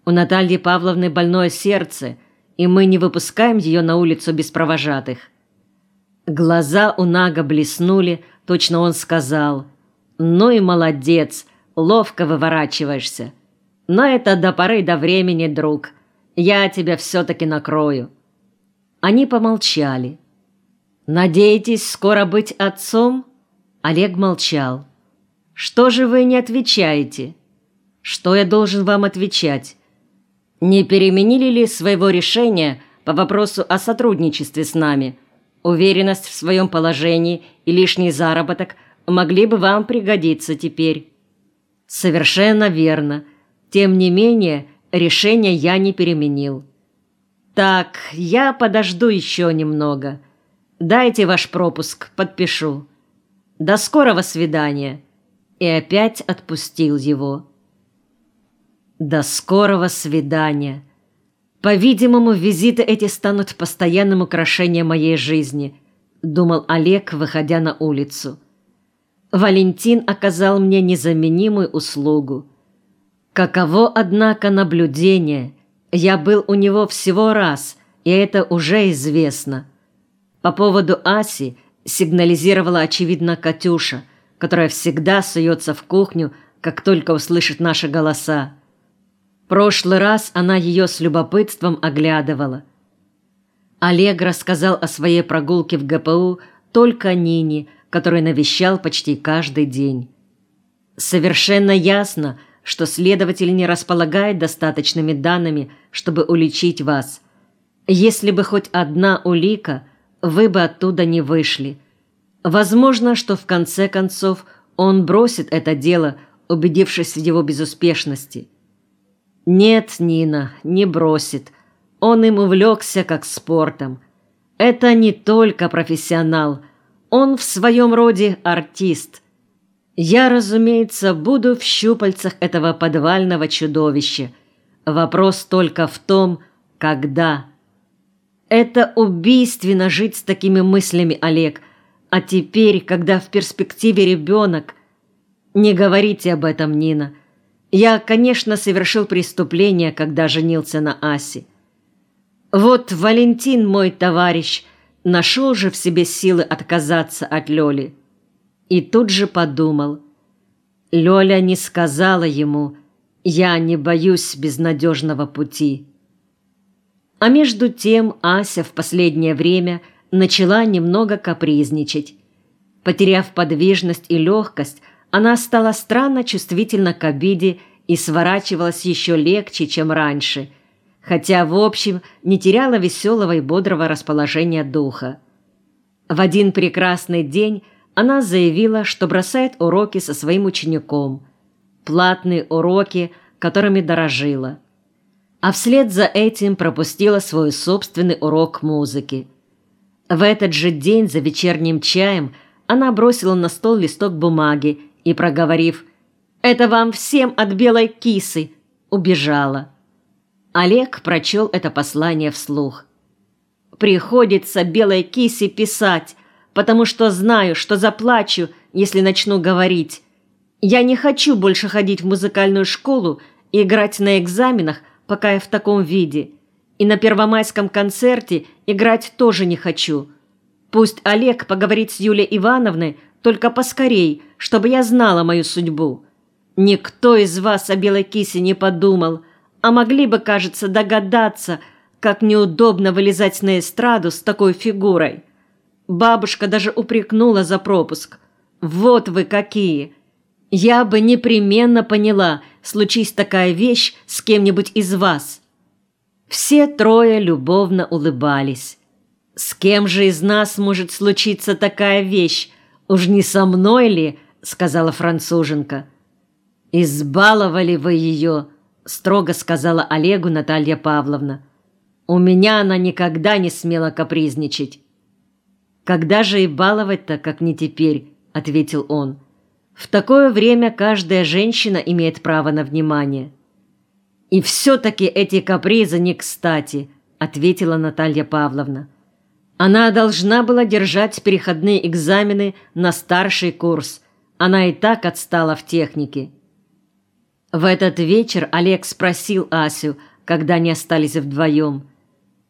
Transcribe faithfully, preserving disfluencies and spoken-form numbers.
У Натальи Павловны больное сердце, и мы не выпускаем ее на улицу без провожатых». Глаза у Нага блеснули, точно он сказал: «Ну и молодец, ловко выворачиваешься. Но это до поры до времени, друг. Я тебя все-таки накрою». Они помолчали. «Надеетесь скоро быть отцом?» Олег молчал. «Что же вы не отвечаете?» «Что я должен вам отвечать? Не переменили ли своего решения по вопросу о сотрудничестве с нами? Уверенность в своем положении и лишний заработок могли бы вам пригодиться теперь». «Совершенно верно. Тем не менее, решение я не переменил». «Так, я подожду еще немного. Дайте ваш пропуск, подпишу. До скорого свидания». И опять отпустил его. До скорого свидания. По-видимому, визиты эти станут постоянным украшением моей жизни, думал Олег, выходя на улицу. Валентин оказал мне незаменимую услугу. Каково, однако, наблюдение. Я был у него всего раз, и это уже известно. По поводу Аси сигнализировала, очевидно, Катюша, которая всегда суется в кухню, как только услышит наши голоса. Прошлый раз она ее с любопытством оглядывала. Олег рассказал о своей прогулке в гэ пэ у только Нине, которую навещал почти каждый день. Совершенно ясно, что следователь не располагает достаточными данными, чтобы уличить вас. Если бы хоть одна улика, вы бы оттуда не вышли. Возможно, что в конце концов он бросит это дело, убедившись в его безуспешности. Нет, Нина, не бросит. Он им увлекся как спортом. Это не только профессионал. Он в своем роде артист. Я, разумеется, буду в щупальцах этого подвального чудовища. Вопрос только в том, когда. Это убийственно жить с такими мыслями, Олег. А теперь, когда в перспективе ребенок... Не говорите об этом, Нина. Я, конечно, совершил преступление, когда женился на Асе. Вот Валентин, мой товарищ, нашел же в себе силы отказаться от Лёли. И тут же подумал. Лёля не сказала ему: «Я не боюсь безнадежного пути». А между тем Ася в последнее время начала немного капризничать. Потеряв подвижность и легкость, она стала странно чувствительна к обиде и сворачивалась еще легче, чем раньше, хотя, в общем, не теряла веселого и бодрого расположения духа. В один прекрасный день она заявила, что бросает уроки со своим учеником, платные уроки, которыми дорожила, а вслед за этим пропустила свой собственный урок музыки. В этот же день за вечерним чаем она бросила на стол листок бумаги и, проговорив «Это вам всем от белой кисы», убежала. Олег прочел это послание вслух. «Приходится белой кисе писать, потому что знаю, что заплачу, если начну говорить. Я не хочу больше ходить в музыкальную школу и играть на экзаменах, пока я в таком виде. И на первомайском концерте играть тоже не хочу. Пусть Олег поговорит с Юлией Ивановной, только поскорей, чтобы я знала мою судьбу. Никто из вас о белой кисе не подумал, а могли бы, кажется, догадаться, как неудобно вылезать на эстраду с такой фигурой. Бабушка даже упрекнула за пропуск. Вот вы какие! Я бы непременно поняла, случись такая вещь с кем-нибудь из вас». Все трое любовно улыбались. «С кем же из нас может случиться такая вещь? Уж не со мной ли?» — сказала француженка. «Избаловали вы ее», — строго сказала Олегу Наталья Павловна. «У меня она никогда не смела капризничать». «Когда же и баловать-то, как не теперь?» — ответил он. «В такое время каждая женщина имеет право на внимание». «И все-таки эти капризы не кстати», — ответила Наталья Павловна. «Она должна была держать переходные экзамены на старший курс. Она и так отстала в технике». В этот вечер Олег спросил Асю, когда они остались вдвоем: